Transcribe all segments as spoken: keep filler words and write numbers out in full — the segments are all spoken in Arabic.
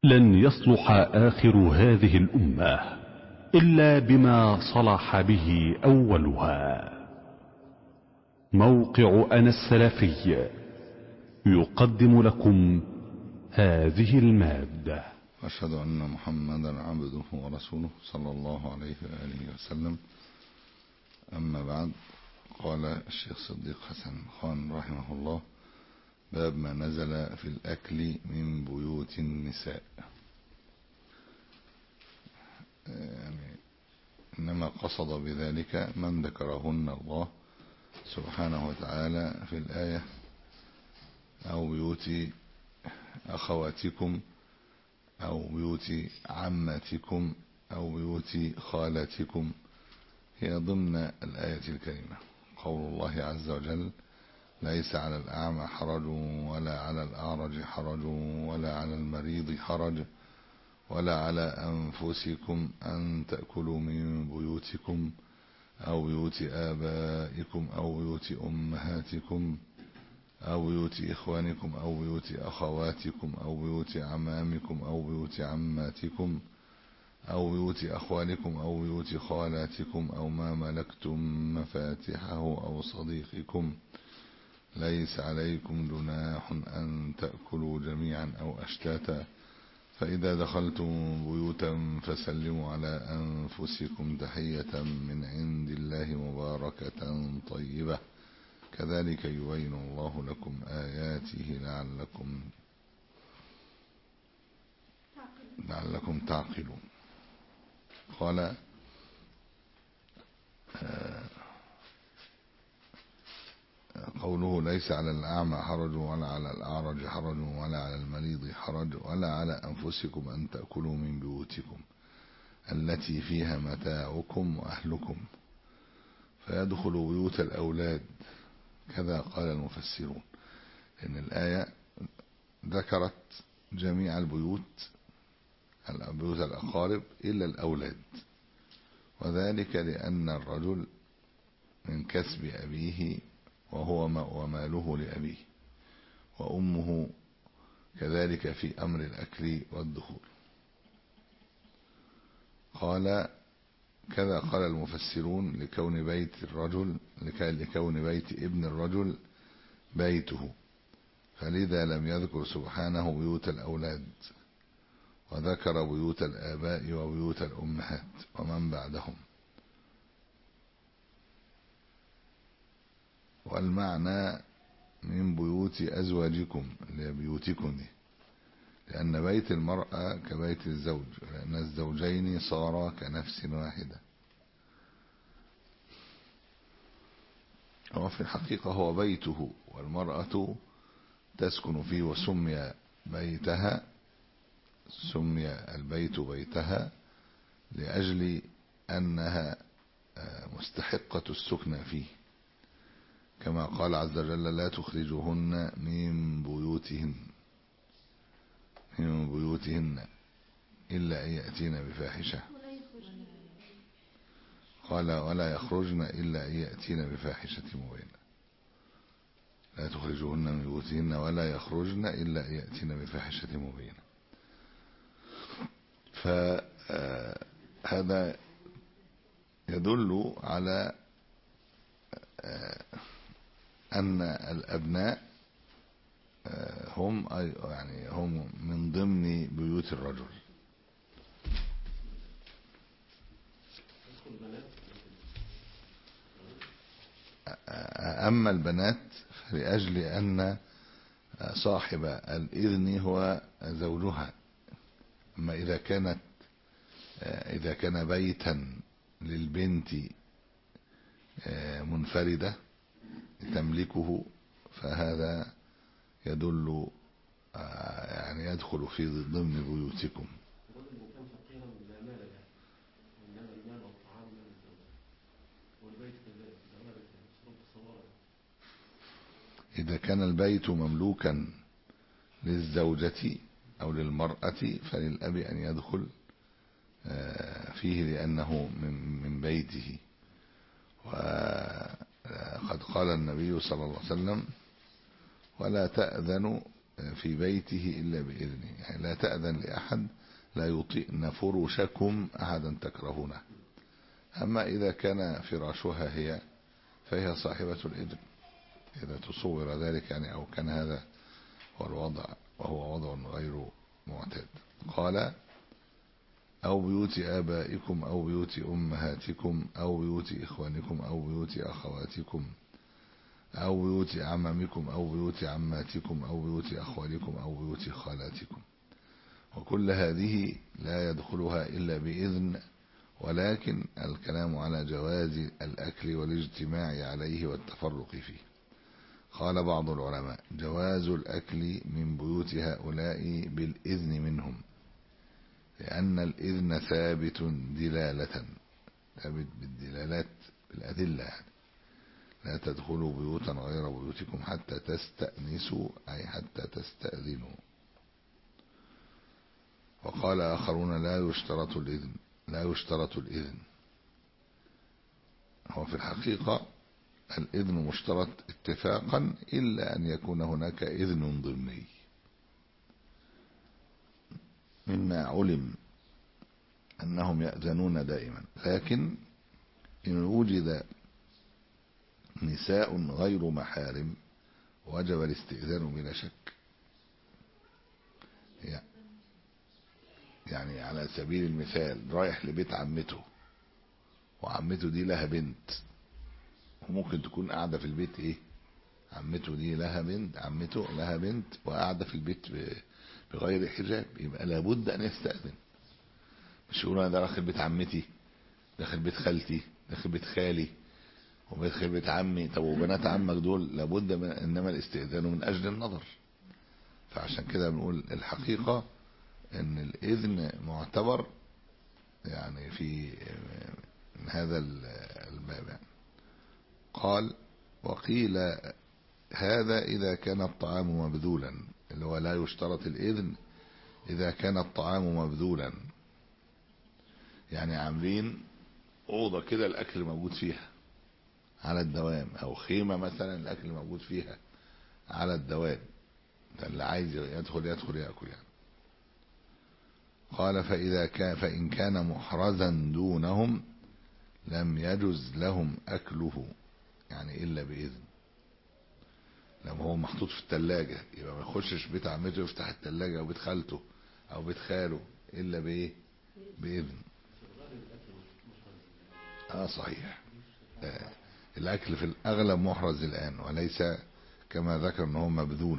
لن يصلح آخر هذه الأمة إلا بما صلح به أولها. موقع أنا السلفي يقدم لكم هذه المادة. أشهد أن محمدا عبده ورسوله صلى الله عليه وآله وسلم. أما بعد، قال الشيخ صديق حسن خان رحمه الله: باب ما نزل في الأكل من بيوت النساء. يعني إنما قصد بذلك من ذكرهن الله سبحانه وتعالى في الآية: أو بيوت أخواتكم أو بيوت عماتكم أو بيوت خالاتكم، هي ضمن الآية الكريمة. قول الله عز وجل: ليس على الأعمى حرج ولا على الأعرج حرج ولا على المريض حرج ولا على أنفسكم أن تأكلوا من بيوتكم أو بيوت آبائكم أو بيوت أمهاتكم أو بيوت إخوانكم أو بيوت أخواتكم أو بيوت عمامكم أو بيوت عماتكم أو بيوت أخوالكم أو بيوت خالاتكم أو ما ملكتم مفاتحه أو صديقكم. ليس عليكم جناح أن تأكلوا جميعا أو أشتاتا، فإذا دخلتم بيوتا فسلموا على أنفسكم تحية من عند الله مباركة طيبة، كذلك يبين الله لكم آياته لعلكم لعلكم تعقلون. قال: قوله: ليس على الأعمى حرج ولا على الأعرج حرج ولا على المريض حرج ولا على أنفسكم أن تأكلوا من بيوتكم التي فيها متاعكم وأهلكم، فيدخل بيوت الأولاد. كذا قال المفسرون، إن الآية ذكرت جميع البيوت البيوت الأقارب إلا الأولاد، وذلك لأن الرجل من كسب أبيه وهو وماله لأبيه، وأمه كذلك في أمر الأكل والدخول. قال: كذا قال المفسرون لكون بيت الرجل لكون بيت ابن الرجل بيته، فلذا لم يذكر سبحانه بيوت الأولاد، وذكر بيوت الآباء وبيوت الأمهات ومن بعدهم. والمعنى من بيوت أزواجكم اللي هي بيوتكم دي، لأن بيت المرأة كبيت الزوج، لأن الزوجين صارا كنفس واحدة. وفي الحقيقة هو بيته، والمرأة تسكن فيه، وسمي بيتها سمي البيت بيتها لأجل أنها مستحقة السكن فيه، كما قال عز وجل: لا تخرجوهن من بيوتهن من بيوتهن إلا أن يأتين بفاحشة. قال: ولا يخرجن إلا أن يأتين بفاحشة مبينة. لا تخرجوهن من بيوتهن ولا يخرجن إلا أن يأتين بفاحشة مبينة. فهذا يدل على أن الأبناء هم يعني هم من ضمن بيوت الرجل. أما البنات فلأجل أن صاحب الإذن هو زوجها. أما إذا كانت إذا كان بيتا للبنت منفردة تملكه، فهذا يدل يعني يدخل في ضمن بيوتكم. إذا كان البيت مملوكا للزوجة أو للمرأة فللأب أن يدخل فيه لأنه من بيته. وقد قال النبي صلى الله عليه وسلم: ولا تأذن في بيته إلا بإذنه، يعني لا تأذن لأحد، لا يطئن فرشكم أحدا تكرهونه. أما إذا كان فراشها هي فهي صاحبة الإذن إذا تصور ذلك، يعني أو كان هذا هو الوضع وهو وضع غير معتاد. قال أو بيوت آبائكم أو بيوت أمهاتكم أو بيوت إخوانكم أو بيوت أخواتكم أو بيوت أعمامكم أو بيوت عماتكم أو بيوت أخوالكم أو بيوت خالاتكم. وكل هذه لا يدخلها إلا بإذن، ولكن الكلام على جواز الأكل والاجتماع عليه والتفرق فيه. قال بعض العلماء جواز الأكل من بيوت هؤلاء بالإذن منهم، لأن الإذن ثابت دلالة، ثابت بالدلالات بالأدلة، يعني لا تدخلوا بيوتا غير بيوتكم حتى تستأنسوا أي حتى تستأذنوا. وقال آخرون لا يشترط الإذن لا يشترط الإذن هو في الحقيقة الإذن مشترط اتفاقا إلا أن يكون هناك إذن ضمني، مما علم أنهم يأذنون دائما، لكن إن وجد نساء غير محارم وجب الاستئذان بلا شك. يعني على سبيل المثال رايح لبيت عمته، وعمته دي لها بنت، وممكن تكون قاعدة في البيت ايه عمته دي لها بنت عمته لها بنت وقاعدة في البيت بغير حجاب، يبقى لابد ان يستأذن. مش يقول انا داخل بيت عمتي، داخل بيت خالتي، داخل بيت خالي، وداخل بيت عمي. طب وبنات عمك دول لابد من، انما الاستئذان من اجل النظر. فعشان كده بنقول الحقيقة ان الاذن معتبر يعني في من هذا الباب. يعني قال وقيل هذا إذا كان الطعام مبذولا، اللي هو لا يشترط الإذن إذا كان الطعام مبذولا، يعني عاملين أوضة كده الأكل موجود فيها على الدوام، أو خيمة مثلا الأكل موجود فيها على الدوام، اللي عايز يدخل يدخل يأكل يعني. قال فإذا كان فإن كان محرزا دونهم لم يجز لهم أكله، يعني إلا بإذن. لما هو محطوط في التلاجة يبقى ما يخشش بيت عمته يفتح التلاجة أو بيت خالته أو بيت خاله إلا بإيه؟ بإذن. آه صحيح. آه الأكل في الأغلب محرز الآن، وليس كما ذكر أنه مبذول.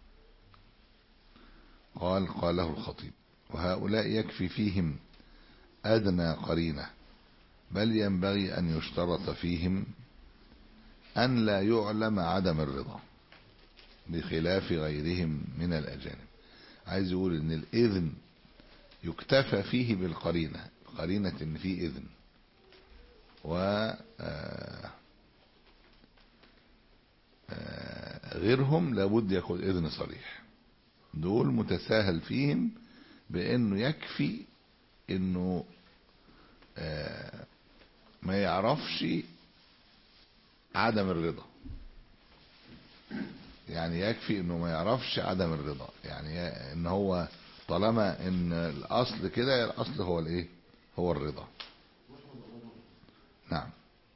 قال قاله الخطيب وهؤلاء يكفي فيهم أدنى قرينة، بل ينبغي أن يشترط فيهم أن لا يعلم عدم الرضا بخلاف غيرهم من الأجانب. عايز يقول ان الإذن يكتفى فيه بالقرينة، قرينة ان فيه إذن، و غيرهم لابد ياخد إذن صريح. دول متساهل فيهم بأنه يكفي انه ما يعرفش عدم الرضا، يعني يكفي انه ما يعرفش عدم الرضا، يعني ان هو طالما ان الاصل كده، الاصل هو الايه؟ هو الرضا. نعم.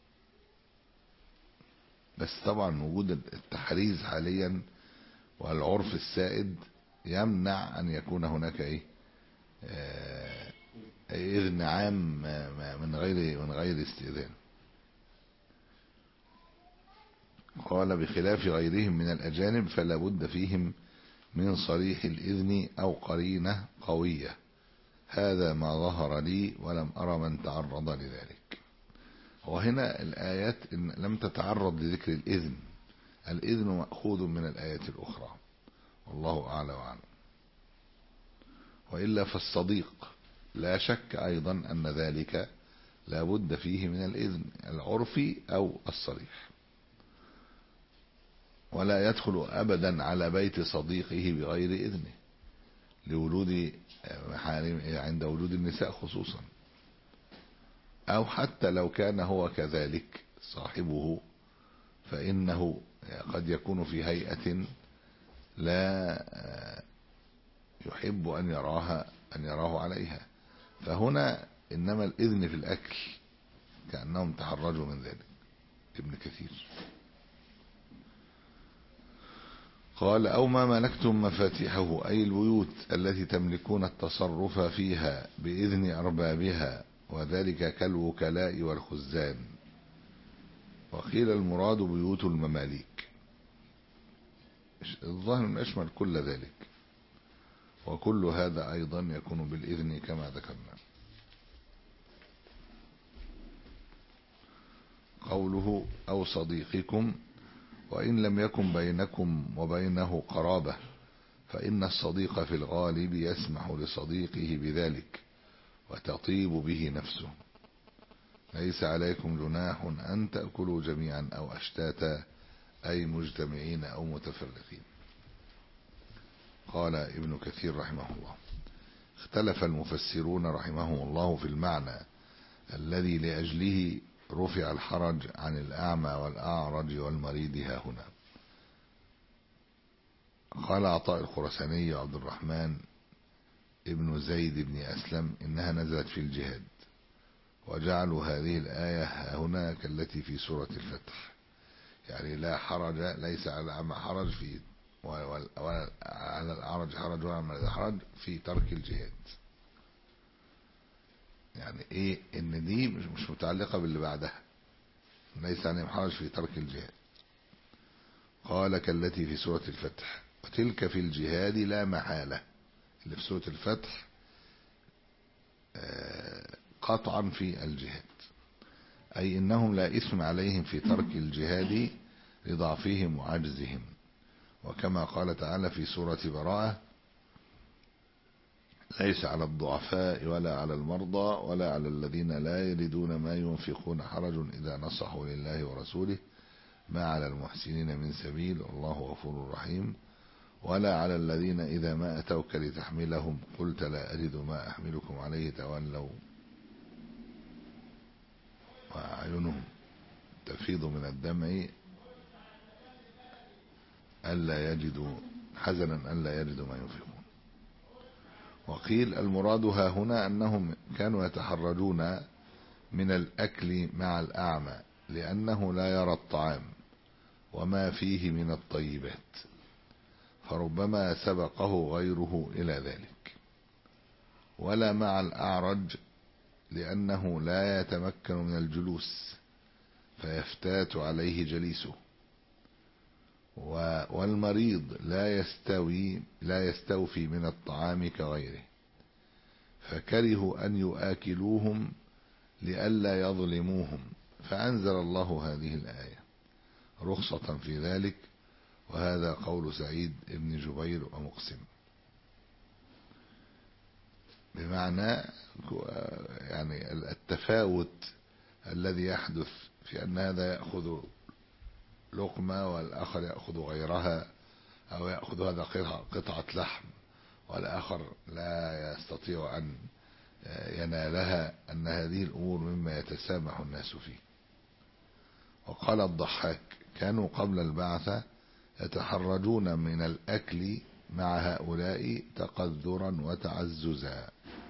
بس طبعا وجود التحريز حاليا والعرف السائد يمنع ان يكون هناك ايه آه اذن عام من غير من غير استئذان. قال بخلاف غيرهم من الأجانب فلا بد فيهم من صريح الإذن أو قرينة قوية، هذا ما ظهر لي ولم أرى من تعرض لذلك. وهنا الآيات إن لم تتعرض لذكر الإذن، الإذن مأخوذ من الآيات الأخرى، والله أعلى وأعلم. وإلا فالصديق لا شك أيضا أن ذلك لا بد فيه من الإذن العرفي أو الصريح، ولا يدخل أبدا على بيت صديقه بغير إذنه لولود محارم عند وجود النساء خصوصا، أو حتى لو كان هو كذلك صاحبه فإنه قد يكون في هيئة لا يحب أن يراها أن يراه عليها. فهنا إنما الإذن في الأكل كأنهم تحرجوا من ذلك. ابن كثير قال أو ما ملكتم مفاتيحه أي البيوت التي تملكون التصرف فيها بإذن أربابها، وذلك كالوكلاء والخزان. وقيل المراد بيوت المماليك، الظاهر يشمل كل ذلك، وكل هذا أيضا يكون بالإذن كما ذكرنا. قوله أو صديقكم وإن لم يكن بينكم وبينه قرابة، فإن الصديق في الغالب يسمح لصديقه بذلك وتطيب به نفسه. ليس عليكم جناح أن تأكلوا جميعا أو أشتاتا أي مجتمعين أو متفرقين. قال ابن كثير رحمه الله اختلف المفسرون رحمهم الله في المعنى الذي لأجله رفع الحرج عن الأعمى والأعرج والمريض ها هنا. قال عطاء الخرساني عبد الرحمن ابن زيد بن أسلم إنها نزلت في الجهاد، وجعلوا هذه الآية ها هنا كالتي في سورة الفتح، يعني لا حرج، ليس على الأعمى حرج في ولا على الأعرج حرج ولا على المريض حرج في ترك الجهاد. يعني ايه ان دي مش متعلقة باللي بعدها، ليس عليهم حرج في ترك الجهاد. قال كالتي في سورة الفتح وتلك في الجهاد لا محالة، اللي في سورة الفتح قطعا في الجهاد، أي إنهم لا إثم عليهم في ترك الجهاد لضعفهم وعجزهم. وكما قال تعالى في سورة براءة ليس على الضعفاء ولا على المرضى ولا على الذين لا يجدون ما ينفقون حرج إذا نصحوا لله ورسوله ما على المحسنين من سبيل والله غفور رحيم، ولا على الذين إذا ما أتوك لتحملهم قلت لا أجد ما أحملكم عليه تولوا وأعينهم تفيض من الدمع ألا يجدوا حزنا ألا يجدوا ما ينفقون. وقيل المراد ها هنا أنهم كانوا يتحرجون من الأكل مع الأعمى لأنه لا يرى الطعام وما فيه من الطيبات، فربما سبقه غيره إلى ذلك. ولا مع الأعرج لأنه لا يتمكن من الجلوس فيفتات عليه جليسه. والمريض لا يستوي لا يستوفي من الطعام كغيره، فكرهوا أن يؤكلوهم لئلا يظلموهم، فأنزل الله هذه الآية رخصة في ذلك، وهذا قول سعيد بن جبير ومقسم. بمعنى يعني التفاوت الذي يحدث في أن هذا يأخذ لقمة والآخر يأخذ غيرها، أو يأخذ هذا قطعة لحم والآخر لا يستطيع أن ينالها، أن هذه الأمور مما يتسامح الناس فيه. وقال الضحاك كانوا قبل البعثة يتحرجون من الأكل مع هؤلاء تقذرا وتعززا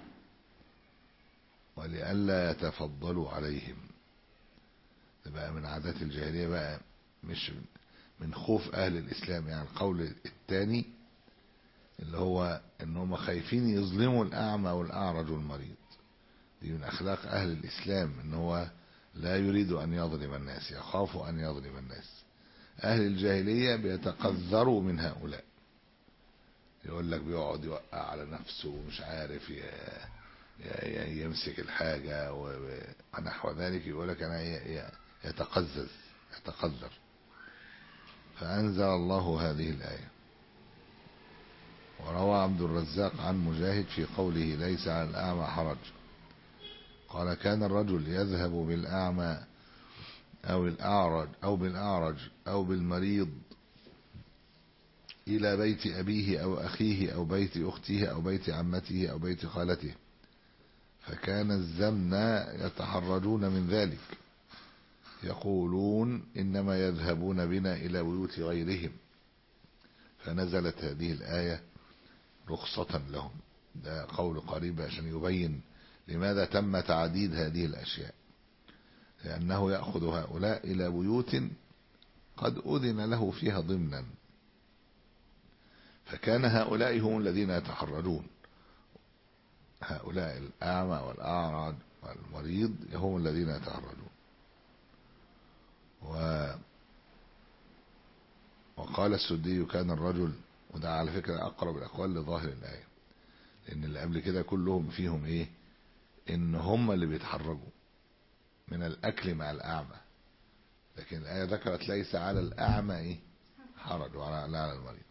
ولئلا يتفضلوا عليهم. ده بقى من عادات الجاهلية بقى، مش من خوف أهل الإسلام. يعني القول الثاني اللي هو ان هم خايفين يظلموا الأعمى والأعرج والمريض، دي من أخلاق أهل الإسلام، ان هو لا يريد أن يظلم الناس، يخاف أن يظلم الناس. أهل الجاهلية بيتقذروا من هؤلاء، يقول لك بيقعد يوقع على نفسه ومش عارف يمسك الحاجة ونحو ذلك، يقول لك أنا يتقزز يتقذر. فأنزل الله هذه الآية. وروى عبد الرزاق عن مجاهد في قوله ليس على الأعمى حرج قال كان الرجل يذهب بالأعمى أو الأعرج أو بالأعرج أو بالمريض إلى بيت أبيه أو أخيه أو بيت أخته أو بيت عمته أو بيت خالته، فكان الزمن يتحرجون من ذلك، يقولون إنما يذهبون بنا إلى بيوت غيرهم، فنزلت هذه الآية رخصة لهم. ده قول قريب عشان يبين لماذا تم تعديد هذه الأشياء، لأنه يأخذ هؤلاء إلى بيوت قد أذن له فيها ضمنا، فكان هؤلاء هم الذين يتحرجون، هؤلاء الأعمى والأعرج والمريض هم الذين يتحرجون. و وقال السدي كان الرجل، وده على فكرة أقرب الأقوال لظاهر الآية، لأن اللي قبل كده كلهم فيهم إيه، إن هم اللي بيتحرجوا من الأكل مع الأعمى، لكن الآية ذكرت ليس على الأعمى إيه حرج وعلى على المريض.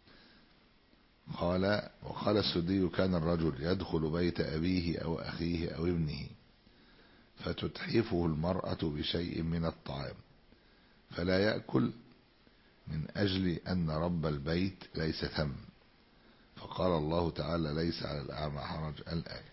قال وقال السدي كان الرجل يدخل بيت أبيه أو أخيه أو ابنه فتتحفه المرأة بشيء من الطعام فلا يأكل من أجل أن رب البيت ليس ثم، فقال الله تعالى ليس على الأعمى حرج الآية.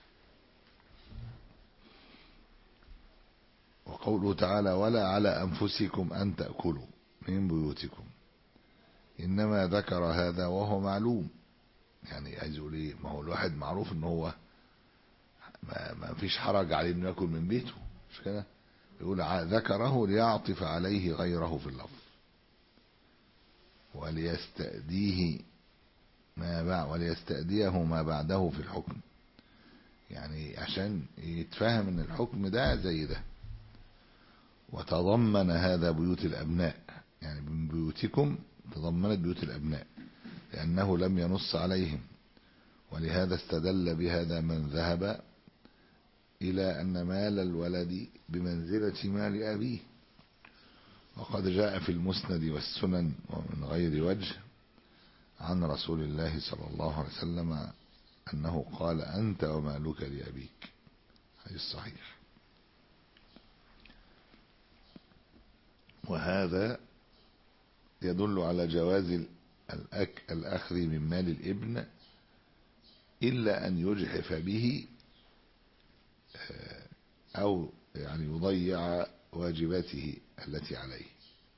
وقوله تعالى ولا على أنفسكم أن تأكلوا من بيوتكم، إنما ذكر هذا وهو معلوم، يعني عايز يقول ايه، ما هو الواحد معروف ان هو ما, ما فيش حرج عليه انه ياكل من بيته، مش كده؟ يقول ذكره ليعطف عليه غيره في اللفظ وليستأديه ما بعد وليستأديه ما بعده في الحكم، يعني عشان يتفهم ان الحكم ده زي ده. وتضمن هذا بيوت الأبناء، يعني من بيوتكم تضمنت بيوت الأبناء لأنه لم ينص عليهم، ولهذا استدل بهذا من ذهب إلى أن مال الولد بمنزلة مال أبيه. وقد جاء في المسند والسنن ومن غير وجه عن رسول الله صلى الله عليه وسلم أنه قال أنت ومالك لأبيك، هذا الصحيح. وهذا يدل على جواز الأك الأخذ من مال الابن إلا أن يجحف به أو يعني يضيع واجباته التي عليه،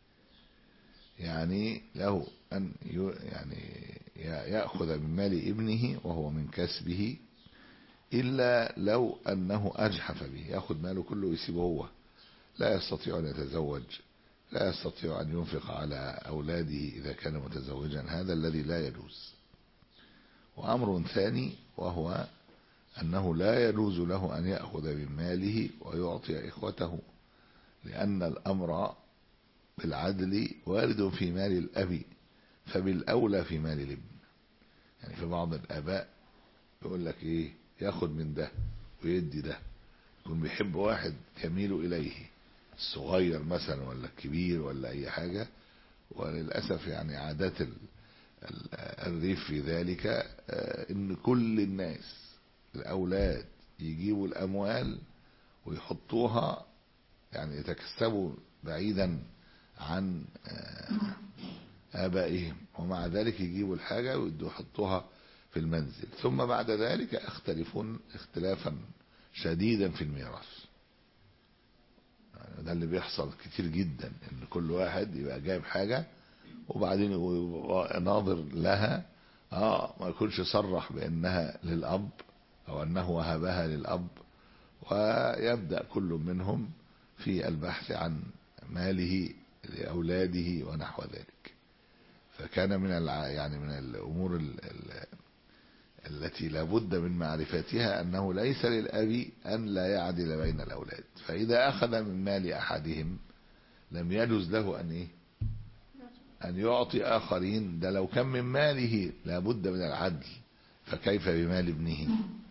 يعني له أن يعني يأخذ من مال ابنه وهو من كسبه، إلا لو أنه أجحف به، يأخذ ماله كله ويسيبه هو، لا يستطيع أن يتزوج، لا يستطيع أن ينفق على أولاده إذا كان متزوجا، هذا الذي لا يجوز. وأمر ثاني وهو أنه لا يجوز له أن يأخذ من ماله ويعطي إخوته، لأن الأمر بالعدل وارد في مال الأب فبالأولى في مال الابن. يعني في بعض الآباء يقول لك إيه، ياخد من ده ويدي ده، يكون بيحب واحد يميل إليه، الصغير مثلا ولا الكبير ولا أي حاجة، وللأسف يعني عادات الريف في ذلك إن كل الناس الأولاد يجيبوا الأموال ويحطوها، يعني يتكسبوا بعيدا عن آبائهم، ومع ذلك يجيبوا الحاجة ويدوا يحطوها في المنزل، ثم بعد ذلك يختلفون اختلافا شديدا في الميراث. يعني ده اللي بيحصل كتير جدا، ان كل واحد يبقى جايب حاجة وبعدين يبقى ناظر لها، اه ما يكونش صرح بانها للاب او انه وهبها للاب، ويبدأ كل منهم في البحث عن ماله لأولاده ونحو ذلك. فكان من الع... يعني من الأمور ال... ال... التي لا بد من معرفتها أنه ليس للأب أن لا يعدل بين الأولاد، فإذا أخذ من مال أحدهم لم يجوز له أن إيه؟ أن يعطي آخرين، ده لو كان من ماله لا بد من العدل، فكيف بمال ابنه؟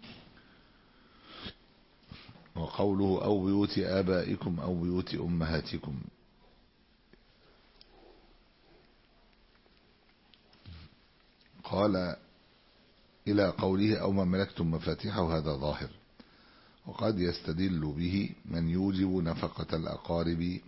وقوله أو بيوت آبائكم أو بيوت أمهاتكم، قال إلى قوله أو ما ملكتم مفاتيحه، هذا ظاهر، وقد يستدل به من يوجب نفقة الأقارب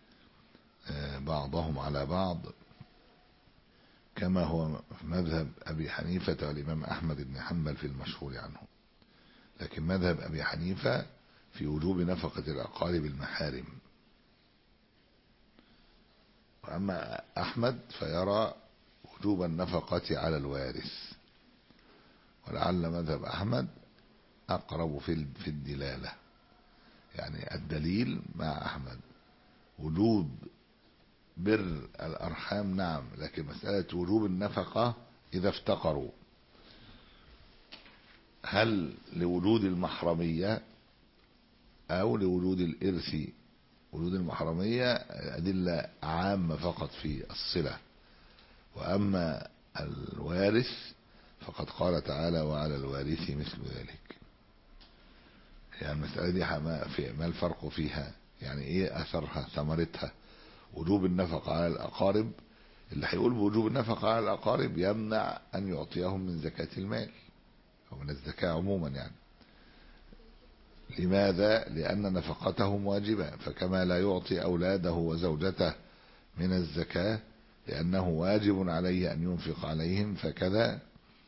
بعضهم على بعض، كما هو مذهب أبي حنيفة والإمام أحمد بن حنبل في المشهور عنه. لكن مذهب أبي حنيفة في وجوب نفقة الأقارب المحارم، وأما أحمد فيرى وجوب النفقة على الوارث، ولعل مذهب أحمد أقرب في في الدلالة، يعني الدليل مع أحمد وجوب بر الأرحام نعم، لكن مسألة وجوب النفقة إذا افتقروا، هل لوجود المحرمية أو لوجود الإرث؟ وجود المحرمية أدلة عامة فقط في الصلة، وأما الوارث فقد قال تعالى وعلى الوارث مثل ذلك. يعني المسألة دي ما الفرق فيها؟ يعني ايه اثرها ثمرتها؟ وجوب النفقة على الأقارب، اللي هيقول بوجوب النفقة على الأقارب يمنع أن يعطيهم من زكاة المال أو من الزكاة عموما. يعني لماذا؟ لأن نفقتهم واجبة، فكما لا يعطي أولاده وزوجته من الزكاة لأنه واجب عليه أن ينفق عليهم، فكذا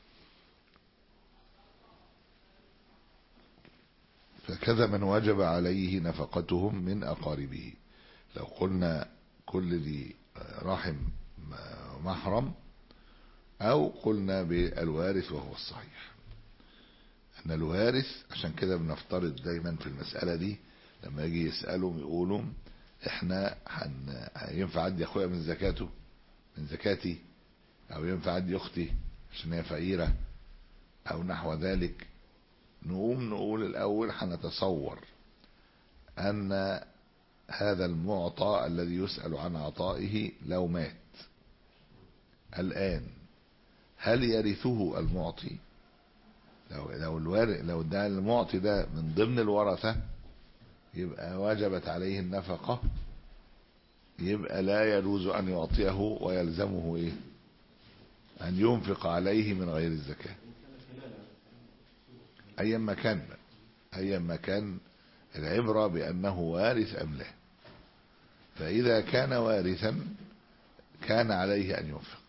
فكذا من وجب عليه نفقتهم من أقاربه. لو قلنا كل ذي رحم محرم، أو قلنا بالوارث، وهو الصحيح أن الوارث، عشان كده بنفترض دايما في المسألة دي لما يجي يسألهم يقولوا احنا حن... ينفع عندي أخويا من زكاته من زكاتي، أو ينفع عندي أختي عشان هي فقيرة أو نحو ذلك. نقوم نقول الأول حنتصور أن هذا المعطى الذي يسأل عن عطائه لو مات الآن هل يرثه المعطي؟ لو لو الوارث لو ده المعطي ده من ضمن الورثة يبقى وجبت عليه النفقة، يبقى لا يجوز أن يعطيه ويلزمه إيه؟ أن ينفق عليه من غير الزكاة أيا ما كان أيا ما كان العبرة بأنه وارث أم لا. فإذا كان وارثا كان عليه أن ينفق.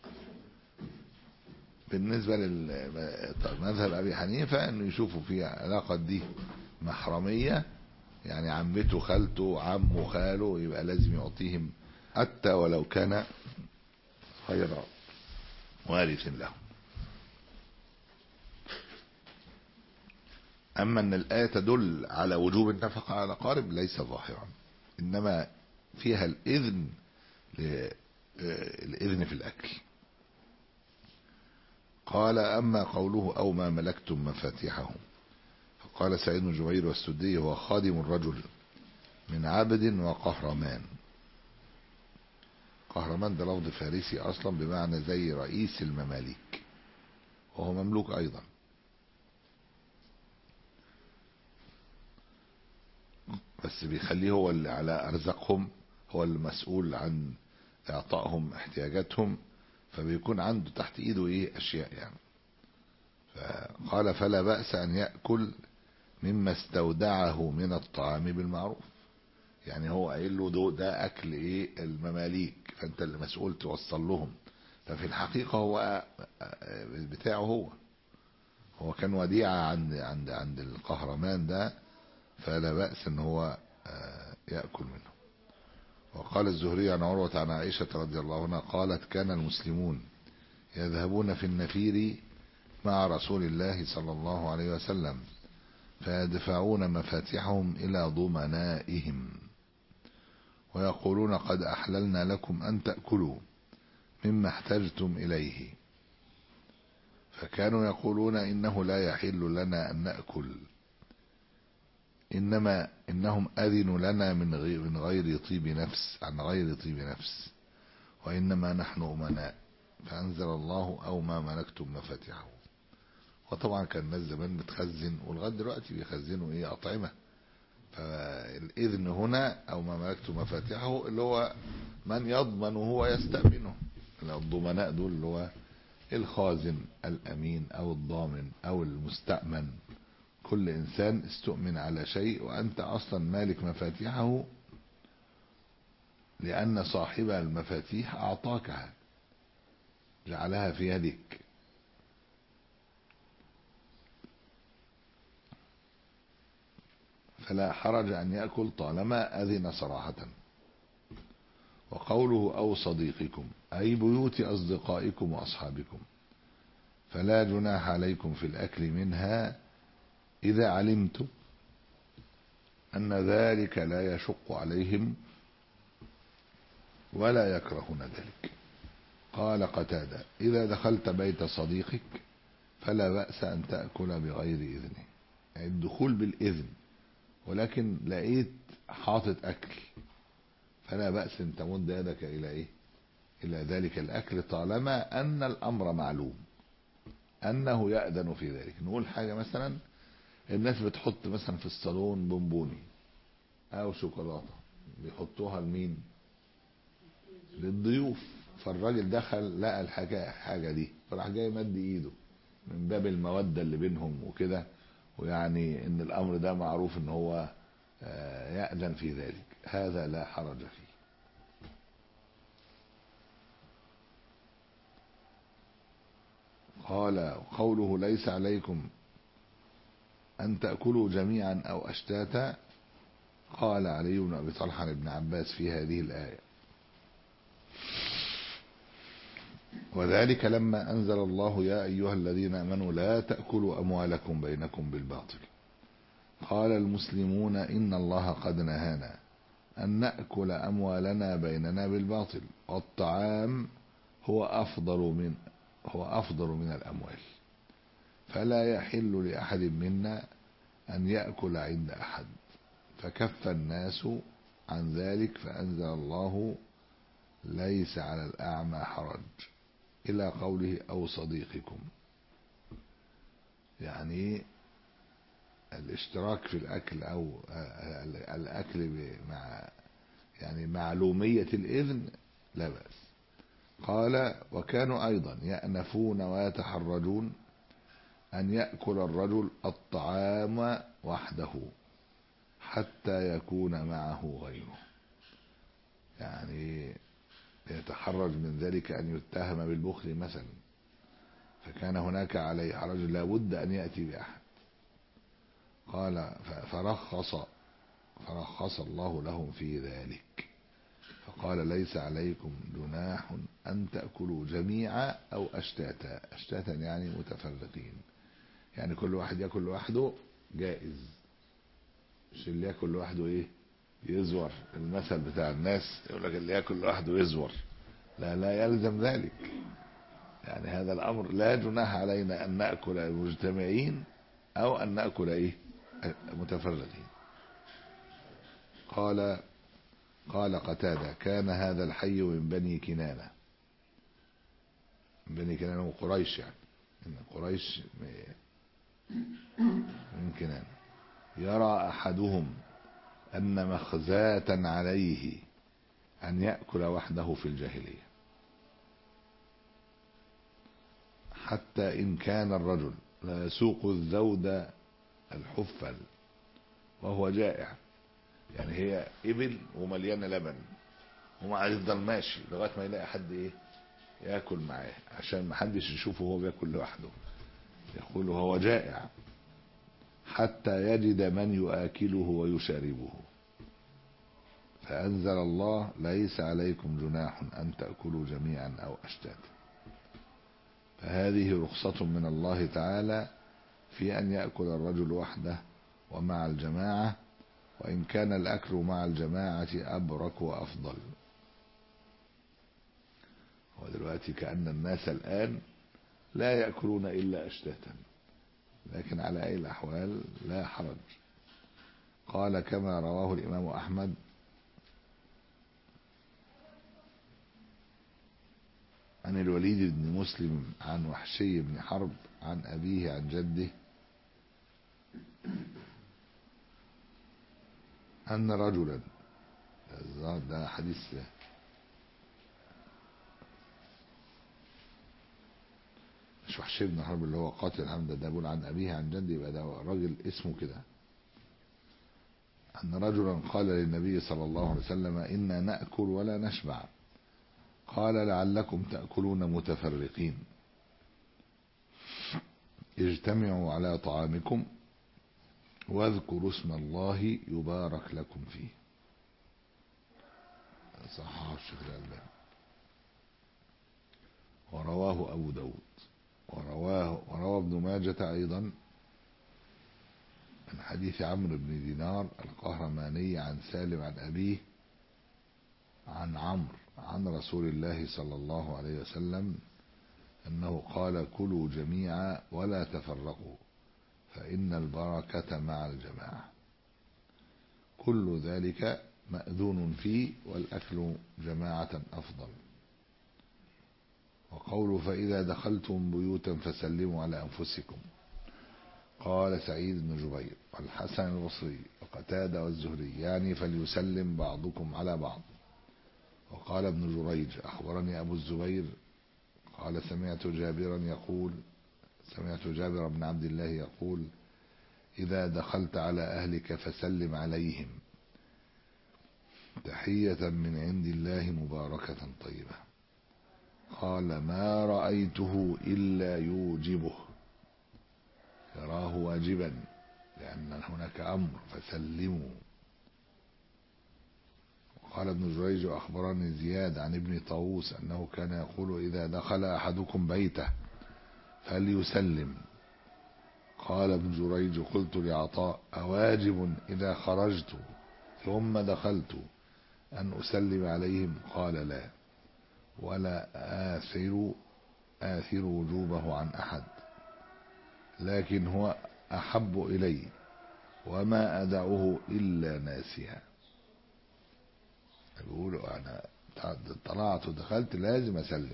بالنسبة للمذهب أبي حنيفة أنه يشوفوا في علاقة دي محرمية، يعني عمته خالته عمه خاله يبقى لازم يعطيهم حتى ولو كان غير وارث له. أما أن الآية تدل على وجوب النفقة على الأقارب ليس ظاهرا، إنما فيها الإذن الإذن في الأكل. قال أما قوله أو ما ملكتم مفاتيحه، فقال سعيد بن جبير والسدي هو خادم الرجل من عبد وقهرمان. قهرمان ده لفظ فارسي أصلا بمعنى زي رئيس المماليك، وهو مملوك أيضا. بس بيخليه هو اللي على أرزقهم، هو المسؤول عن إعطائهم احتياجاتهم، فبيكون عنده تحت إيده إيه أشياء يعني. فقال فلا بأس أن يأكل مما استودعه من الطعام بالمعروف. يعني هو قايل له ده, ده أكل إيه المماليك، فأنت اللي مسؤول توصل لهم. ففي الحقيقة هو بتاعه هو هو كان وديعة عند عند عند القهرمان ده، فلا بأس ان هو يأكل منه. وقال الزهري عن عروة عن عائشة رضي الله عنها قالت كان المسلمون يذهبون في النفير مع رسول الله صلى الله عليه وسلم فيدفعون مفاتيحهم إلى ضمنائهم ويقولون قد أحللنا لكم أن تأكلوا مما احتجتم إليه، فكانوا يقولون إنه لا يحل لنا أن نأكل، إنما إنهم أذنوا لنا من غير, من غير طيب نفس عن غير طيب نفس، وإنما نحن أمناء، فأنزل الله أو ما ملكتم مفاتيحه. وطبعا كان الناس زمان بتخزن، ولغاية دلوقتي بيخزنوا إيه أطعمة. فالإذن هنا أو ما ملكتم مفاتيحه اللي هو من يضمن وهو يستأمنه. الضمناء دول اللي هو الخازن الأمين أو الضامن أو المستأمن. كل إنسان استؤمن على شيء وأنت أصلا مالك مفاتيحه، لأن صاحب المفاتيح أعطاكها جعلها في يدك. فلا حرج أن يأكل طالما أذن صراحة. وقوله أو صديقكم أي بيوت أصدقائكم وأصحابكم، فلا جناح عليكم في الأكل منها إذا علمتم أن ذلك لا يشق عليهم ولا يكرهون ذلك. قال قتادة إذا دخلت بيت صديقك فلا بأس أن تأكل بغير إذنه، يعني الدخول بالإذن، ولكن لقيت حاطط أكل فلا بأس أن تمد يدك إلى إيه؟ إلى ذلك الأكل، طالما أن الأمر معلوم أنه يأذن في ذلك. نقول حاجة مثلا الناس بتحط مثلا في الصالون بونبوني أو شوكولاتة، بيحطوها لمين؟ للضيوف. فالراجل دخل لقى الحاجة حاجة دي فراح جاي مد إيده من باب المودة اللي بينهم وكده، ويعني إن الأمر ده معروف إن هو يأذن في ذلك، هذا لا حرج فيه. قال قوله ليس عليكم أن تأكلوا جميعا أو أشتاتا، قال علي بن أبي طلحة لابن عباس في هذه الآية وذلك لما أنزل الله يا أيها الذين آمنوا لا تأكلوا أموالكم بينكم بالباطل، قال المسلمون إن الله قد نهانا أن نأكل أموالنا بيننا بالباطل، والطعام هو أفضل من هو أفضل من الأموال، فلا يحل لأحد منا أن يأكل عند أحد، فكف الناس عن ذلك فأنزل الله ليس على الأعمى حرج إلى قوله أو صديقكم، يعني الاشتراك في الأكل أو الأكل مع يعني معلومية الإذن لا بأس. قال وكانوا أيضا يأنفون ويتحرجون أن يأكل الرجل الطعام وحده حتى يكون معه غيره، يعني يتحرج من ذلك أن يتهم بالبخل مثلا، فكان هناك عليه حرج لا بد أن يأتي بأحد. قال فرخص فرخص الله لهم في ذلك، فقال ليس عليكم جناح أن تأكلوا جميعا أو أشتاتا، أشتاتا يعني متفرقين، يعني كل واحد يأكل لوحده جائز، مش اللي يأكل لوحده إيه يزور، المثل بتاع الناس يقول لك اللي يأكل لوحده يزور، لا لا يلزم ذلك، يعني هذا الأمر لا جناح علينا أن نأكل مجتمعين أو أن نأكل إيه متفرقين. قال قال قتادة كان هذا الحي من بني كنانة، من بني كنانة وقريش، يعني من قريش من كنانة، يرى أحدهم أن مخزاة عليه أن يأكل وحده في الجاهلية، حتى إن كان الرجل لا يسوق الذود الحفل وهو جائع، يعني هي إبل ومليانة لبن ومع يفضل ماشي لغاية ما يلاقي حد إيه يأكل معاه عشان ما حدش يشوفه هو بيأكل لوحده، يقول هو جائع حتى يجد من يؤكله ويشاربه، فأنزل الله ليس عليكم جناح أن تأكلوا جميعا أو أشتاتا، فهذه رخصة من الله تعالى في أن يأكل الرجل وحده ومع الجماعة، وإن كان الأكل مع الجماعة أبرك وأفضل. ودلوقتي كأن الناس الآن لا يأكلون إلا أشتاتا، لكن على أي الأحوال لا حرج. قال كما رواه الإمام أحمد عن الوليد بن مسلم عن وحشي بن حرب عن أبيه عن جده أن رجلا، ده حديث مش وحشي بن حرب اللي هو قاتل حمزة، ده بيقول عن أبيه عن جده، يبقى ده راجل اسمه كده. أن رجلا قال للنبي صلى الله عليه وسلم إنا نأكل ولا نشبع، قال لعلكم تأكلون متفرقين، اجتمعوا على طعامكم واذكروا اسم الله يبارك لكم فيه. صححه الشيخ الألباني. ورواه أبو داود ورواه وروى ابن ماجة أيضا من حديث عمرو بن دينار القهرماني عن سالم عن أبيه عن عمرو عن رسول الله صلى الله عليه وسلم أنه قال: كلوا جميعا ولا تفرقوا فإن البركة مع الجماعة. كل ذلك مأذون فيه، والأكل جماعة أفضل. وقوله: فإذا دخلتم بيوتا فسلموا على أنفسكم. قال سعيد بن جبير والحسن البصري وقتادة والزهري يعني فليسلم بعضكم على بعض. وقال ابن جريج: أخبرني أبو الزبير قال سمعت جابرا يقول سمعت جابر بن عبد الله يقول: إذا دخلت على أهلك فسلم عليهم تحية من عند الله مباركة طيبة. قال: ما رأيته إلا يوجبه، يراه واجبا لأن هناك أمر فسلموا. وقال ابن جريج: أخبرني زياد عن ابن طاووس أنه كان يقول: إذا دخل أحدكم بيته فليسلم. قال ابن جريج: قلت لعطاء: أواجب إذا خرجت ثم دخلت أن أسلم عليهم؟ قال: لا، ولا آثر آثر وجوبه عن أحد، لكن هو أحب إلي وما أدعوه إلا ناسيا. بيقولوا أنا طلعت ودخلت لازم أسلم.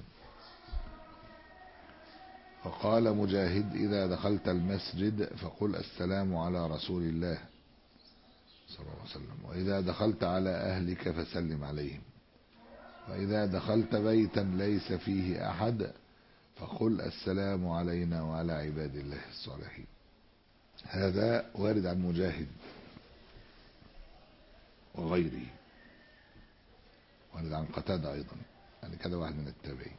فقال مجاهد: إذا دخلت المسجد فقل السلام على رسول الله صلى الله عليه وسلم، وإذا دخلت على أهلك فسلم عليهم، وإذا دخلت بيتا ليس فيه أحد فقل السلام علينا وعلى عباد الله الصالحين. هذا وارد عن مجاهد وغيره، وارد عن قتادة أيضا، يعني كذا واحد من التابعين.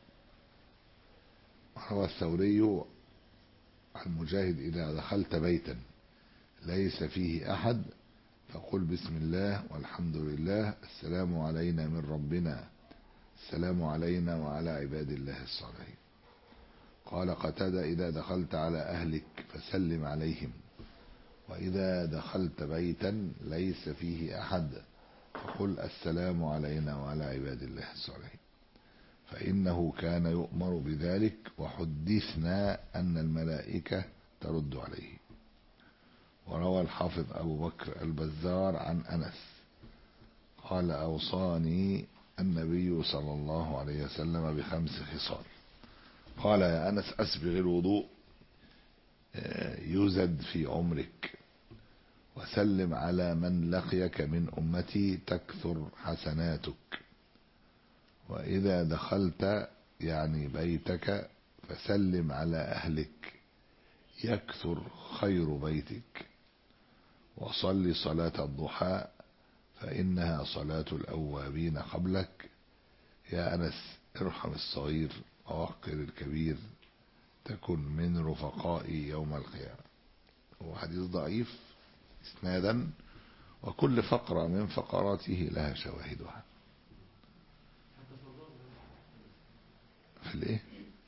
وروى الثوري عن مجاهد: إذا دخلت بيتا ليس فيه أحد فقل بسم الله والحمد لله، السلام علينا من ربنا، السلام علينا وعلى عباد الله الصالحين. قال قتادة: إذا دخلت على أهلك فسلم عليهم، وإذا دخلت بيتا ليس فيه أحد فقل السلام علينا وعلى عباد الله الصالحين، فإنه كان يؤمر بذلك، وحدثنا أن الملائكة ترد عليه. وروى الحافظ أبو بكر البزار عن أنس قال: أوصاني النبي صلى الله عليه وسلم بخمس خصال. قال: يا أنس أسبغ الوضوء يزد في عمرك، وسلم على من لقيك من أمتي تكثر حسناتك، وإذا دخلت يعني بيتك فسلم على أهلك يكثر خير بيتك، وصل صلاة الضحى فإنها صلاة الأوابين قبلك. يا أنس ارحم الصغير ووقر الكبير تكن من رفقائي يوم القيامة. هو حديث ضعيف إسنادا، وكل فقرة من فقراته لها شواهدها. في الايه؟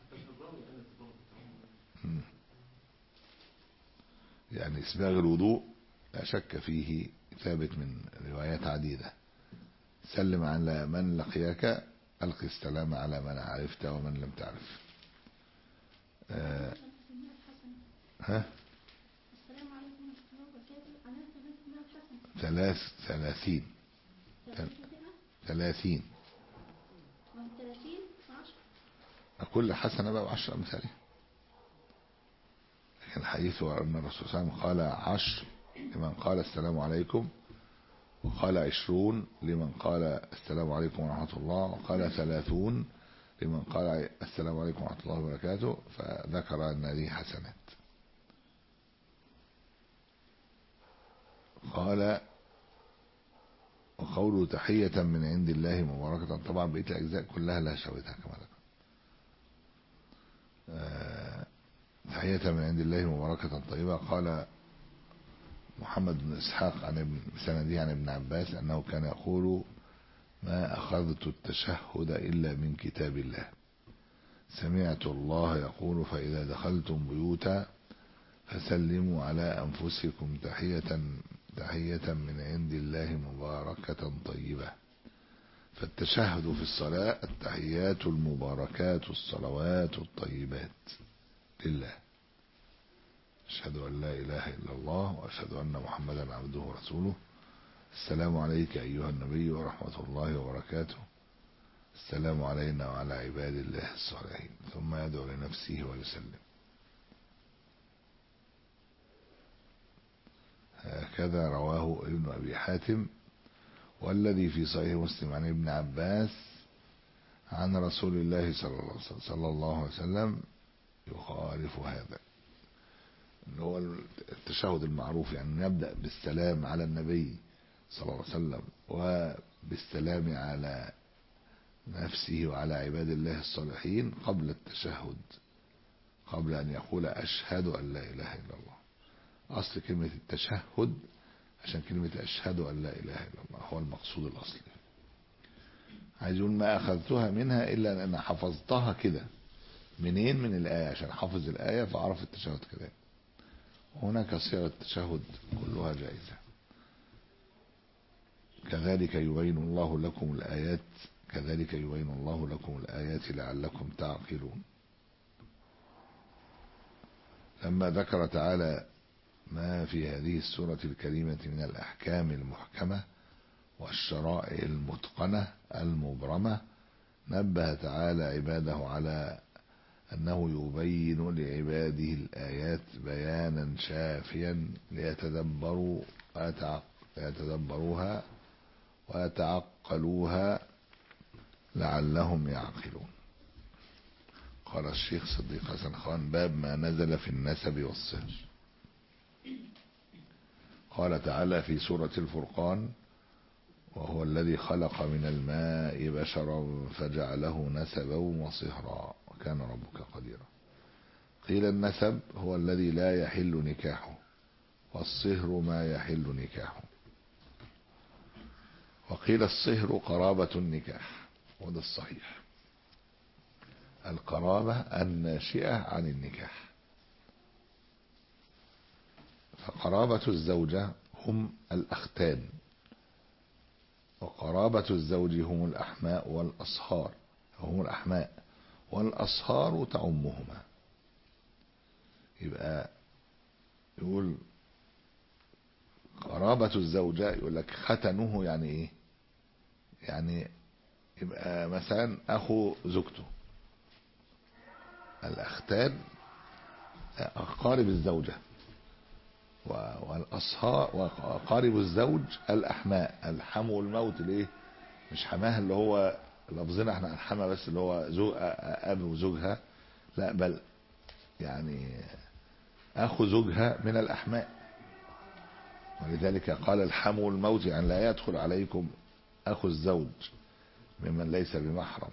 يعني اسباغ الوضوء لا شك فيه ثابت من روايات عديدة. سلم على من لقيك، ألقي السلام على من عرفت ومن لم تعرف. آه ها ثلاث ثلاثين ثلاثين كل حسنة بقى بعشر أمثالها. لكن حديث أن الرسول صلى الله عليه وسلم قال عشر لمن قال السلام عليكم، وقال عشرون لمن قال السلام عليكم ورحمة الله، وقال ثلاثون لمن قال السلام عليكم ورحمة الله وبركاته، فذكر أن هذه حسنات. قال: وقوله تحية من عند الله مباركة، طبعا بقية الأجزاء كلها لها شويتها كما ذكر. تحية من عند الله مباركة طيبة. قال محمد بن إسحاق عن ابن سندي عن ابن عباس أنه كان يقول: ما أخذت التشهد إلا من كتاب الله. سمعت الله يقول فإذا دخلتم بيوتا فسلموا على أنفسكم تحية تحية من عند الله مباركة طيبة. فالتشهد في الصلاة التحيات المباركات الصلوات الطيبات لله. أشهد أن لا إله إلا الله وأشهد أن محمدا عبده ورسوله. السلام عليك أيها النبي ورحمة الله وبركاته. السلام علينا وعلى عباد الله الصالحين. ثم يدعو لنفسه ويسلم. هكذا رواه ابن أبي حاتم، والذي في صحيح مسلم عن ابن عباس عن رسول الله صلى الله عليه وسلم يخالف هذا، اللي هو التشهد المعروف، يعني نبدأ بالسلام على النبي صلى الله عليه وسلم وبالسلام على نفسه وعلى عباد الله الصالحين قبل التشهد، قبل أن يقول أشهد أن لا إله إلا الله. أصل كلمة التشهد عشان كلمة أشهد أن لا إله إلا الله هو المقصود الأصلي. عايز يقول ما أخذتها منها إلا أن أنا حفظتها كده. منين؟ من الآية، عشان حفظ الآية فعرف التشهد كده. هناك صيغ التشهد كلها جائزة. كذلك يبين الله لكم الآيات كذلك يبين الله لكم الآيات لعلكم تعقلون. لما ذكر تعالى ما في هذه السورة الكريمة من الأحكام المحكمة والشرائع المتقنة المبرمة، نبه تعالى عباده على أنه يبين لعباده الآيات بيانا شافيا ليتدبروا ليتدبروها ويتعقلوها لعلهم يعقلون. قال الشيخ صديق حسن خان: باب ما نزل في النسب والصهر. قال تعالى في سورة الفرقان: وهو الذي خلق من الماء بشرا فجعله نسبا وصهرا وكان ربك قديرا. قيل النسب هو الذي لا يحل نكاحه، والصهر ما يحل نكاحه. وقيل الصهر قرابة النكاح، وده الصحيح، القرابة الناشئة عن النكاح. فقرابة الزوجة هم الأختان، وقرابة الزوج هم الأحماء والأصهار، هم الأحماء والأصهار تعمهما. يبقى يقول قرابة الزوجة، يقول لك ختنه يعني ايه؟ يعني يبقى مثلا أخو زوجته. الأختان أقارب الزوجة، والأصهار وأقارب الزوج الأحماء. الحمو الموت ليه؟ مش حماها اللي هو لفظنا احنا الحما بس اللي هو زوج أب وزوجها، لا، بل يعني أخو زوجها من الأحماء. ولذلك قال الحمو الموت، يعني لا يدخل عليكم أخو الزوج ممن ليس بمحرم.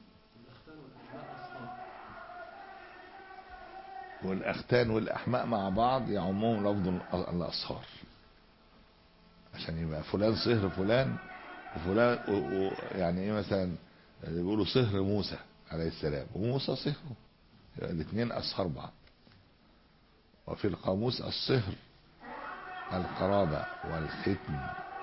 والأختان والأحماء مع بعض يعمهم لفظ الأصهار، عشان يبقى فلان صهر فلان وفلان و و يعني ايه، مثلا بيقولوا صهر موسى عليه السلام وموسى صهره، الاثنين أصهر بعض. وفي القاموس الصهر القرابة والختم.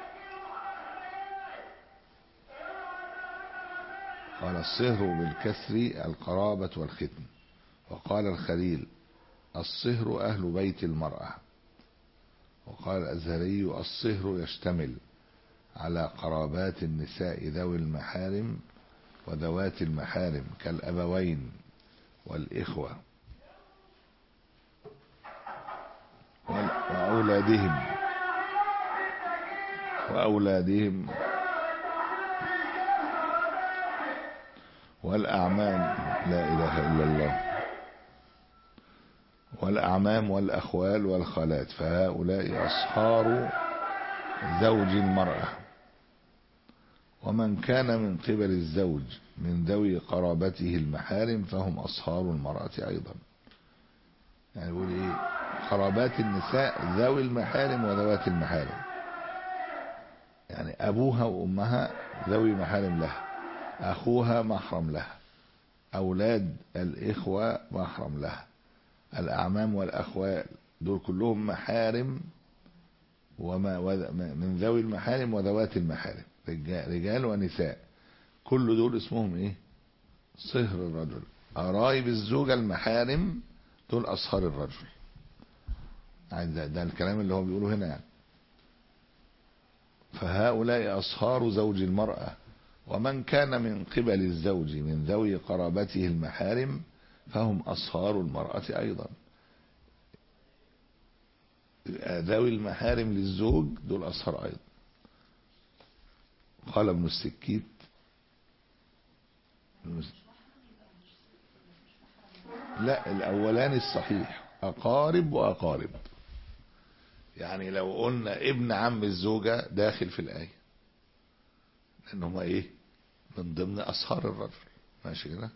قال الصهر بالكسر القرابة والختم. وقال الخليل الصهر أهل بيت المرأة. وقال الأزهري الصهر يشتمل على قرابات النساء ذوي المحارم وذوات المحارم كالأبوين والإخوة وأولادهم وأولادهم والأعمام، لا إله إلا الله، والأعمام والأخوال والخالات، فهؤلاء أصهار زوج المرأة. ومن كان من قبل الزوج من ذوي قرابته المحارم فهم أصهار المرأة أيضا. يعني يقول إيه؟ قرابات النساء ذوي المحارم وذوات المحارم، يعني أبوها وأمها ذوي محارم لها، أخوها محرم لها، أولاد الإخوة محرم لها، الأعمام والأخوال دول كلهم محارم، وما من ذوي المحارم وذوات المحارم، رجال ونساء، كل دول اسمهم ايه؟ صهر الرجل. قرايب الزوجة المحارم دول أصهار الرجل. ده, ده الكلام اللي هو بيقوله هنا يعني. فهؤلاء أصهار زوج المرأة، ومن كان من قبل الزوج من ذوي قرابته المحارم فهم أصهار المرأة أيضا. ذوي المحارم للزوج دول أصهار أيضا. قال ابن السكيت لا، الأولاني الصحيح أقارب وأقارب. يعني لو قلنا ابن عم الزوجة داخل في الآية، لأن هما إيه؟ من ضمن أصهار الرجل، ماشي كده.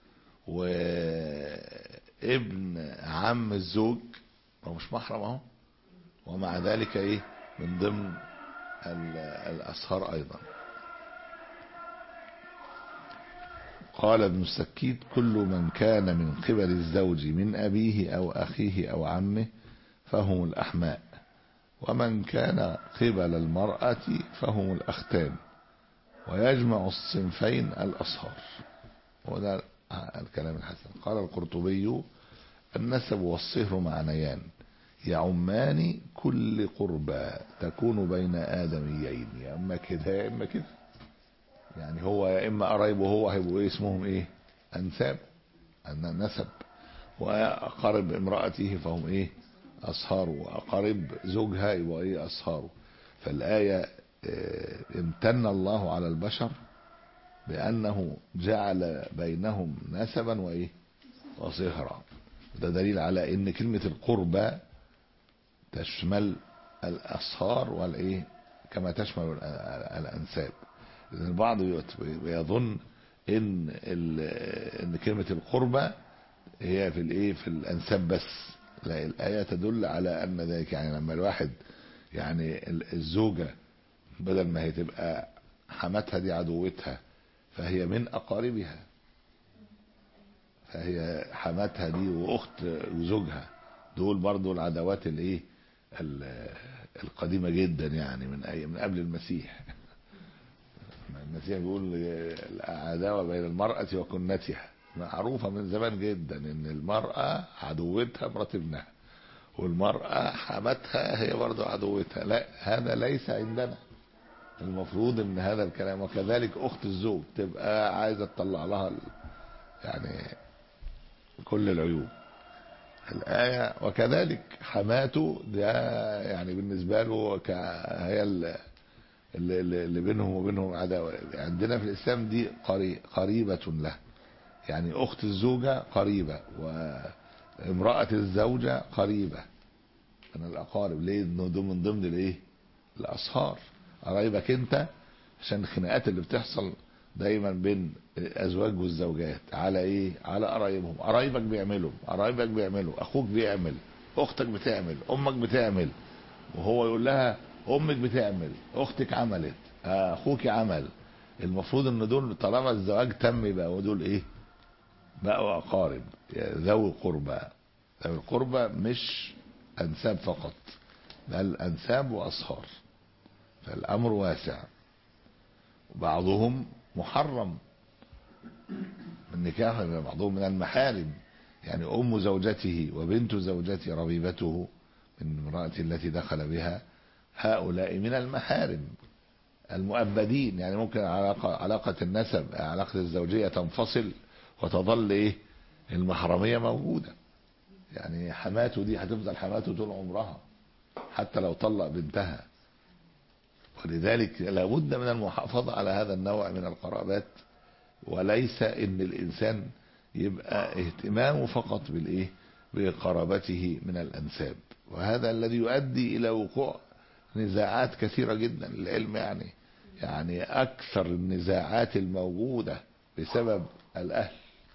وابن عم الزوج هو مش محرم اهو، ومع ذلك إيه؟ من ضمن الأصهار أيضا. قال ابن السكيت كل من كان من قبل الزوج من أبيه أو أخيه أو عمه فهم الأحماء، ومن كان قبل المرأة فهم الأختان، ويجمع الصنفين الأصهار. وده الكلام الحسن. قال القرطبي النسب والصهر معنيان يعمان كل قربى تكون بين آدميين، يا إما كده يا إما كده. يعني هو يا إما قرايبه هو هيبقوا إيه اسمهم إيه؟ أنساب، النسب. وأقارب امرأته فهم إيه؟ أصهاره. وأقارب زوجها يبقى إيه؟ أصهاره. فالآية امتن الله على البشر بأنه جعل بينهم نسبا وإيه؟ وصهرا. ده دليل على ان كلمة القربى تشمل الأصهار والإيه كما تشمل الأنساب. لأن البعض يظن ان ان كلمة القربى هي في الايه في الأنساب بس. لا، الآية تدل على أن ذلك. يعني لما الواحد يعني الزوجة بدل ما هي تبقى حماتها دي عدوتها فهي من أقاربها، فهي حماتها دي واخت زوجها دول برضو العداوات الايه القديمه جدا، يعني من اي من قبل المسيح. المسيح بيقول العداوه بين المراه وكنتها معروفه من زمان جدا، ان المراه عدوتها مرات ابنها، والمراه حماتها هي برضو عدوتها. لا، هذا ليس عندنا. المفروض ان هذا الكلام. وكذلك اخت الزوج تبقى عايزه تطلع لها يعني كل العيوب الآية. وكذلك حماته ده يعني بالنسبة له هي اللي, اللي بينهم وبينهم عداوة. عندنا في الإسلام دي قريبة له، يعني أخت الزوجة قريبة وامرأة الزوجة قريبة من الأقارب. ليه؟ إنه ده من ضمن الإيه؟ الأصهار. قرايبك أنت، عشان الخناقات اللي بتحصل دايما بين الازواج والزوجات على ايه؟ على قرايبهم. قرايبك بيعملوا، قرايبك بيعملوا، اخوك بيعمل، اختك بتعمل، امك بتعمل، وهو يقول لها امك بتعمل، اختك عملت، اخوك عمل. المفروض ان دول طالما الزواج تم يبقى ودول ايه؟ بقوا اقارب ذوي قربى. ذوي القربى مش انساب فقط، بل انساب واصهار. فالامر واسع. وبعضهم محرم النكاح، بعضهم من المحارم. يعني أم زوجته وبنت زوجته ربيبته من امرأة التي دخل بها، هؤلاء من المحارم المؤبدين. يعني ممكن علاقة, علاقة النسب، علاقة الزوجية تنفصل وتظل إيه؟ المحرمية موجودة. يعني حماته دي هتفضل حماته طول عمرها حتى لو طلق بنتها. ولذلك لابد من المحافظة على هذا النوع من القرابات، وليس ان الانسان يبقى اهتمامه فقط بالايه؟ بقرابته من الانساب. وهذا الذي يؤدي الى وقوع نزاعات كثيرة جدا للعلم. يعني يعني اكثر النزاعات الموجودة بسبب الاهل.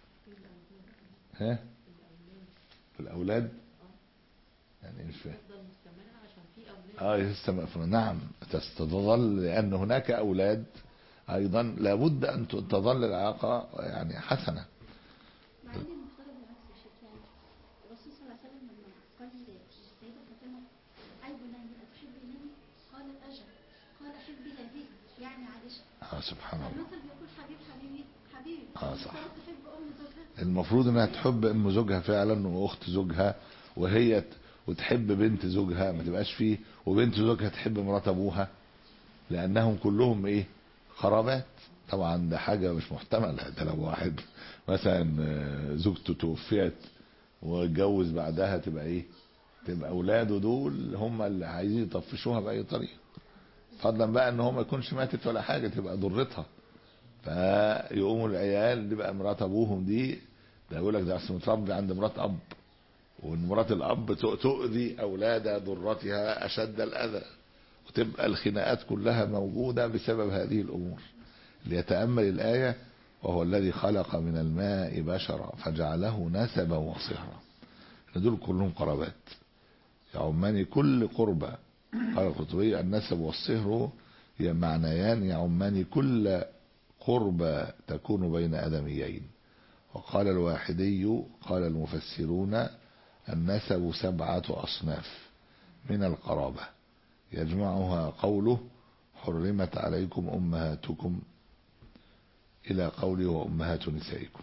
ها؟ في الاولاد يعني مش فاهم. اه يستمر. نعم، تستظل لان هناك اولاد أيضا لابد أن تظل العلاقة يعني حسنة. مع ان المفترض العكس يا شيخ، يعني الرسول صلى الله عليه وسلم لما قال للسيده فاطمه اي بني اتحب النبي قالت اجل، قال حبي هذه يعني عائشه. اه سبحان الله. المثل بيقول حبيب حبيبي حبيبي. اه صح. تحب ام زوجها. المفروض انها تحب ام زوجها فعلا واخت زوجها، وهي وتحب بنت زوجها، ما تبقاش فيه وبنت زوجها تحب مرات ابوها، لانهم كلهم ايه قرابات. طبعا ده حاجة مش محتملة. ده لو واحد مثلا زوجته توفيت واتجوز بعدها تبقى ايه، تبقى اولاده دول هم اللي عايزين يطفشوها باي طريقة، فضلا بقى ان هو ما يكونش ماتت ولا حاجة تبقى ضرتها، فيقوموا العيال دي بقى مرات ابوهم دي، ده يقول لك ده اصل متربي عند مرات اب، وان مرات الاب تؤذي اولاد ضرتها اشد الاذى، وتبقى الخناقات كلها موجودة بسبب هذه الامور. ليتأمل الآية: وهو الذي خلق من الماء بشرا فجعله نسبا وصهرا. دول كلهم قرابات يعمان كل قربة. قال القرطبي: النسب والصهر معنيان يعمان كل قربة تكون بين آدميين. وقال الواحدي: قال المفسرون: النسب سبعة أصناف من القرابة يجمعها قوله: حرمت عليكم أمهاتكم إلى قوله: وأمهات نسائكم.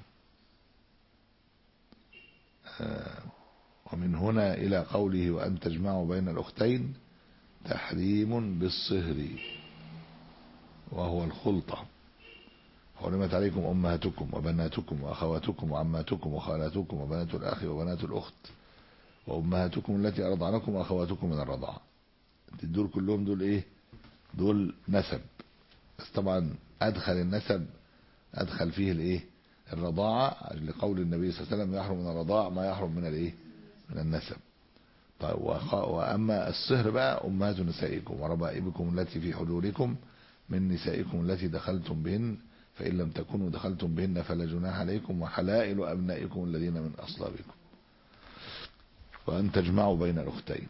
ومن هنا إلى قوله: وأن تجمعوا بين الأختين، تحريم بالصهر وهو الخلطة. حرمت عليكم أمهاتكم وبناتكم وأخواتكم وعماتكم وخالاتكم وبنات الأخ وبنات الأخت وأمهاتكم التي أرضعنكم وأخواتكم من الرضاعة. دول كلهم دول إيه؟ دول نسب. بس طبعا أدخل النسب أدخل فيه الإيه؟ الرضاعة، لقول النبي صلى الله عليه وسلم: يحرم من الرضاع ما يحرم من الإيه؟ من النسب. طيب وأما الصهر بقى: أمهات نسائكم وربائبكم التي في حجوركم من نسائكم التي دخلتم بهن فإن لم تكونوا دخلتم بهن فلا جناح عليكم وحلائل أبنائكم الذين من أصلابكم. وأن تجمعوا بين الأختين،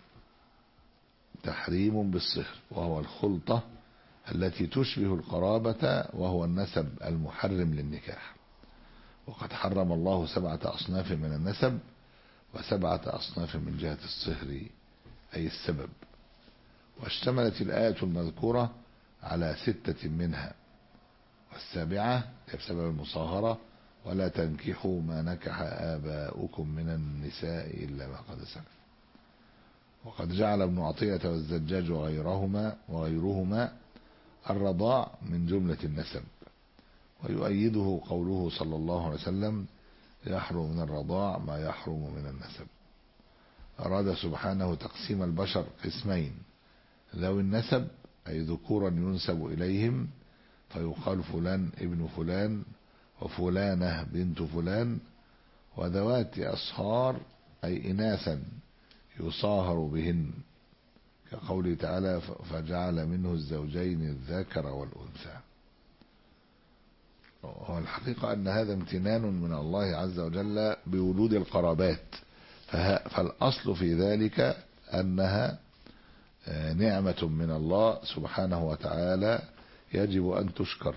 تحريم بالصهر وهو الخلطة التي تشبه القرابة وهو النسب المحرم للنكاح. وقد حرم الله سبعة أصناف من النسب وسبعة أصناف من جهة الصهر أي السبب. واشتملت الآية المذكورة على ستة منها، والسابعة بسبب المصاهرة: ولا تنكحوا ما نكح آباؤكم من النساء إلا ما قد سلف. وقد جعل ابن عطية والزجاج وغيرهما وغيرهما الرضاع من جملة النسب، ويؤيده قوله صلى الله عليه وسلم: يحرم من الرضاع ما يحرم من النسب. أراد سبحانه تقسيم البشر قسمين: ذوي النسب أي ذكورا ينسب إليهم فيقال فلان ابن فلان وفلانة بنت فلان، وذوات أصهار أي إناثا يصاهر بهن، كقوله تعالى: فجعل منه الزوجين الذكر والأنثى. والحقيقة أن هذا امتنان من الله عز وجل بولود القرابات، فالأصل في ذلك أنها نعمة من الله سبحانه وتعالى يجب أن تشكر.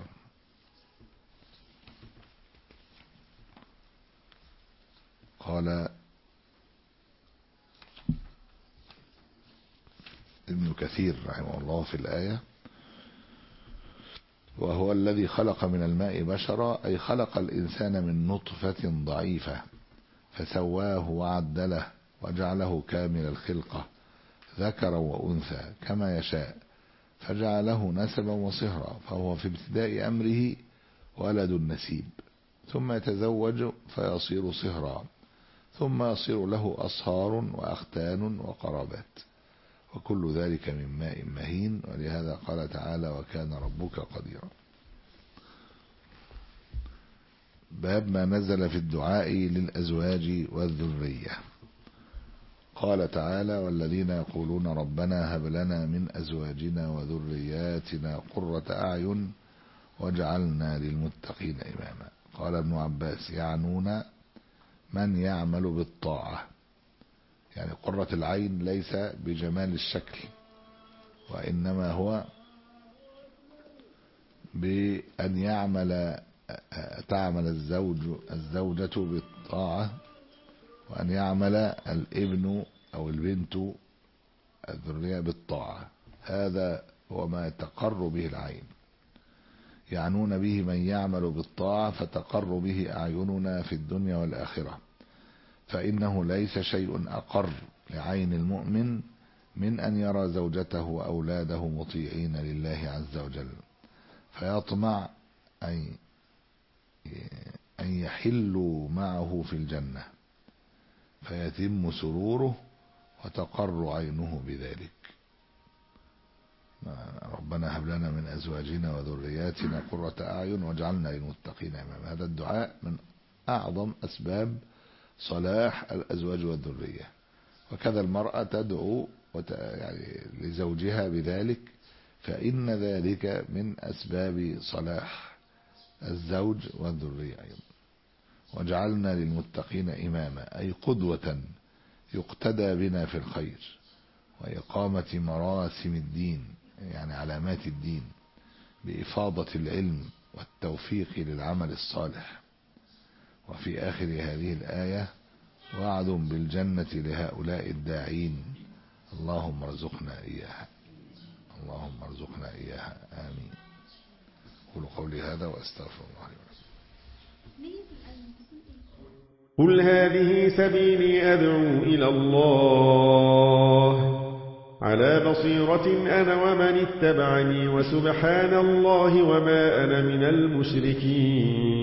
قال ابن كثير رحمه الله في الآية: وهو الذي خلق من الماء بشرا أي خلق الإنسان من نطفة ضعيفة فسواه وعدله وجعله كامل الخلقة ذكرا وأنثى كما يشاء، فجعله نسبا وصهرا، فهو في ابتداء أمره ولد النسيب، ثم يتزوج فيصير صهرا، ثم يصير له أصهار وأختان وقرابات، وكل ذلك من ماء مهين. ولهذا قال تعالى: وكان ربك قديرا. باب ما نزل في الدعاء للأزواج والذرية. قال تعالى: والذين يقولون ربنا هب لنا من أزواجنا وذرياتنا قرة أعين واجعلنا للمتقين إماما. قال ابن عباس: يعنون من يعمل بالطاعة، يعني قرة العين ليس بجمال الشكل، وإنما هو بأن يعمل تعمل الزوج الزوجة بالطاعة، وأن يعمل الابن أو البنت الذرية بالطاعة. هذا هو ما تقر به العين، يعنون به من يعمل بالطاعة فتقر به أعيننا في الدنيا والآخرة، فإنه ليس شيء أقر لعين المؤمن من أن يرى زوجته وأولاده مطيعين لله عز وجل، فيطمع أن أن يحلوا معه في الجنة فيتم سروره وتقر عينه بذلك. ربنا هب لنا من أزواجنا وذرياتنا قرة أعين واجعلنا للمتقين إماما. هذا الدعاء من أعظم أسباب صلاح الأزواج والذرية. وكذا المرأة تدعو يعني لزوجها بذلك، فإن ذلك من أسباب صلاح الزوج والذرية أيضا. وجعلنا للمتقين إماما أي قدوة يقتدى بنا في الخير وإقامة مراسم الدين، يعني علامات الدين، بإفاضة العلم والتوفيق للعمل الصالح. وفي آخر هذه الآية وعد بالجنة لهؤلاء الداعين، اللهم ارزقنا إياها، اللهم ارزقنا إياها، آمين. قولوا قولي هذا وأستغفر الله لي ولكم. قل هذه سبيلي أدعو إلى الله على بصيرة أنا ومن اتبعني، وسبحان الله وما أنا من المشركين.